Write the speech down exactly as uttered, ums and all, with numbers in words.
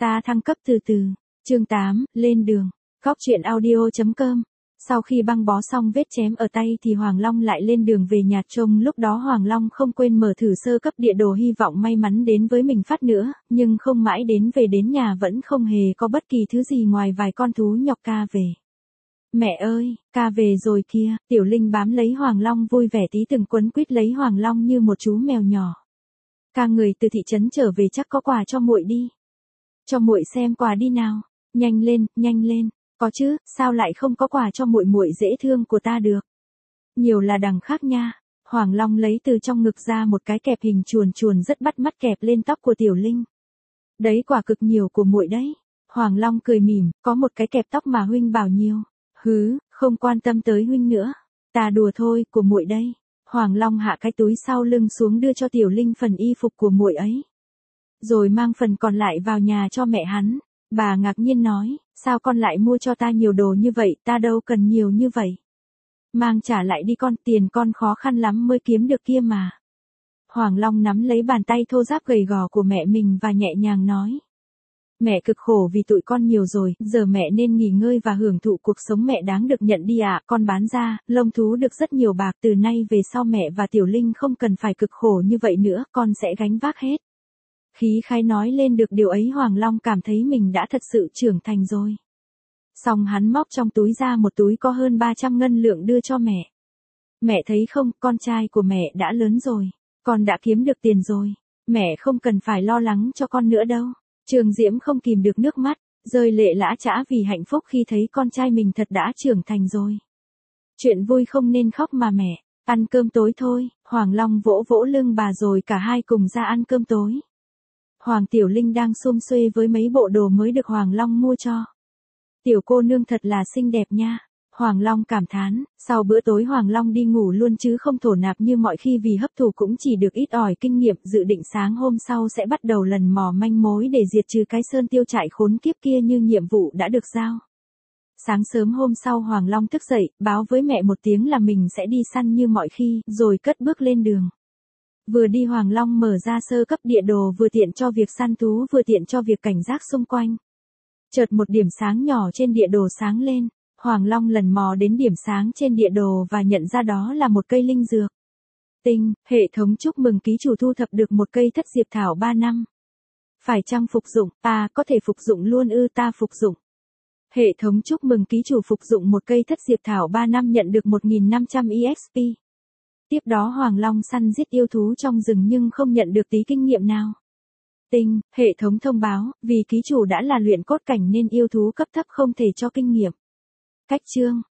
Ta thăng cấp từ từ. Chương tám, lên đường. Góc truyện audio chấm com. Sau khi băng bó xong vết chém ở tay thì Hoàng Long lại lên đường về nhà trông. Lúc đó Hoàng Long không quên mở thử sơ cấp địa đồ hy vọng may mắn đến với mình phát nữa, nhưng không mãi đến về đến nhà vẫn không hề có bất kỳ thứ gì ngoài vài con thú nhọc ca về. Mẹ ơi, ca về rồi kia, Tiểu Linh bám lấy Hoàng Long vui vẻ tí từng quấn quýt lấy Hoàng Long như một chú mèo nhỏ. Ca người từ thị trấn trở về chắc có quà cho muội đi. Cho muội xem quà đi nào, nhanh lên, nhanh lên. Có chứ, sao lại không có quà cho muội muội dễ thương của ta được. Nhiều là đằng khác nha. Hoàng Long lấy từ trong ngực ra một cái kẹp hình chuồn chuồn rất bắt mắt kẹp lên tóc của Tiểu Linh. Đấy quả cực nhiều của muội đấy. Hoàng Long cười mỉm, có một cái kẹp tóc mà huynh bảo nhiều. Hứ, không quan tâm tới huynh nữa. Ta đùa thôi, của muội đây. Hoàng Long hạ cái túi sau lưng xuống đưa cho Tiểu Linh phần y phục của muội ấy. Rồi mang phần còn lại vào nhà cho mẹ hắn. Bà ngạc nhiên nói, sao con lại mua cho ta nhiều đồ như vậy, ta đâu cần nhiều như vậy. Mang trả lại đi con, tiền con khó khăn lắm mới kiếm được kia mà. Hoàng Long nắm lấy bàn tay thô ráp gầy gò của mẹ mình và nhẹ nhàng nói. Mẹ cực khổ vì tụi con nhiều rồi, giờ mẹ nên nghỉ ngơi và hưởng thụ cuộc sống mẹ đáng được nhận đi ạ. À. Con bán ra, lông thú được rất nhiều bạc, từ nay về sau mẹ và Tiểu Linh không cần phải cực khổ như vậy nữa, con sẽ gánh vác hết. Khí khái nói lên được điều ấy Hoàng Long cảm thấy mình đã thật sự trưởng thành rồi. Xong hắn móc trong túi ra một túi có hơn ba trăm ngân lượng đưa cho mẹ. Mẹ thấy không, con trai của mẹ đã lớn rồi, con đã kiếm được tiền rồi, mẹ không cần phải lo lắng cho con nữa đâu. Trường Diễm không kìm được nước mắt, rơi lệ lã chã vì hạnh phúc khi thấy con trai mình thật đã trưởng thành rồi. Chuyện vui không nên khóc mà mẹ, ăn cơm tối thôi. Hoàng Long vỗ vỗ lưng bà rồi cả hai cùng ra ăn cơm tối. Hoàng Tiểu Linh đang xum xuê với mấy bộ đồ mới được Hoàng Long mua cho. Tiểu cô nương thật là xinh đẹp nha. Hoàng Long cảm thán, sau bữa tối Hoàng Long đi ngủ luôn chứ không thổ nạp như mọi khi vì hấp thụ cũng chỉ được ít ỏi kinh nghiệm, dự định sáng hôm sau sẽ bắt đầu lần mò manh mối để diệt trừ cái sơn tiêu trại khốn kiếp kia như nhiệm vụ đã được giao. Sáng sớm hôm sau Hoàng Long thức dậy, báo với mẹ một tiếng là mình sẽ đi săn như mọi khi, rồi cất bước lên đường. Vừa đi Hoàng Long mở ra sơ cấp địa đồ vừa tiện cho việc săn thú vừa tiện cho việc cảnh giác xung quanh. Chợt một điểm sáng nhỏ trên địa đồ sáng lên, Hoàng Long lần mò đến điểm sáng trên địa đồ và nhận ra đó là một cây linh dược. Tinh, hệ thống chúc mừng ký chủ thu thập được một cây thất diệp thảo ba năm. Phải chăng phục dụng, ta có thể phục dụng luôn ư ta phục dụng. Hệ thống chúc mừng ký chủ phục dụng một cây thất diệp thảo ba năm nhận được một nghìn năm trăm e ích pê. Tiếp đó Hoàng Long săn giết yêu thú trong rừng nhưng không nhận được tí kinh nghiệm nào. Tinh, hệ thống thông báo, vì ký chủ đã là luyện cốt cảnh nên yêu thú cấp thấp không thể cho kinh nghiệm. Cách chương,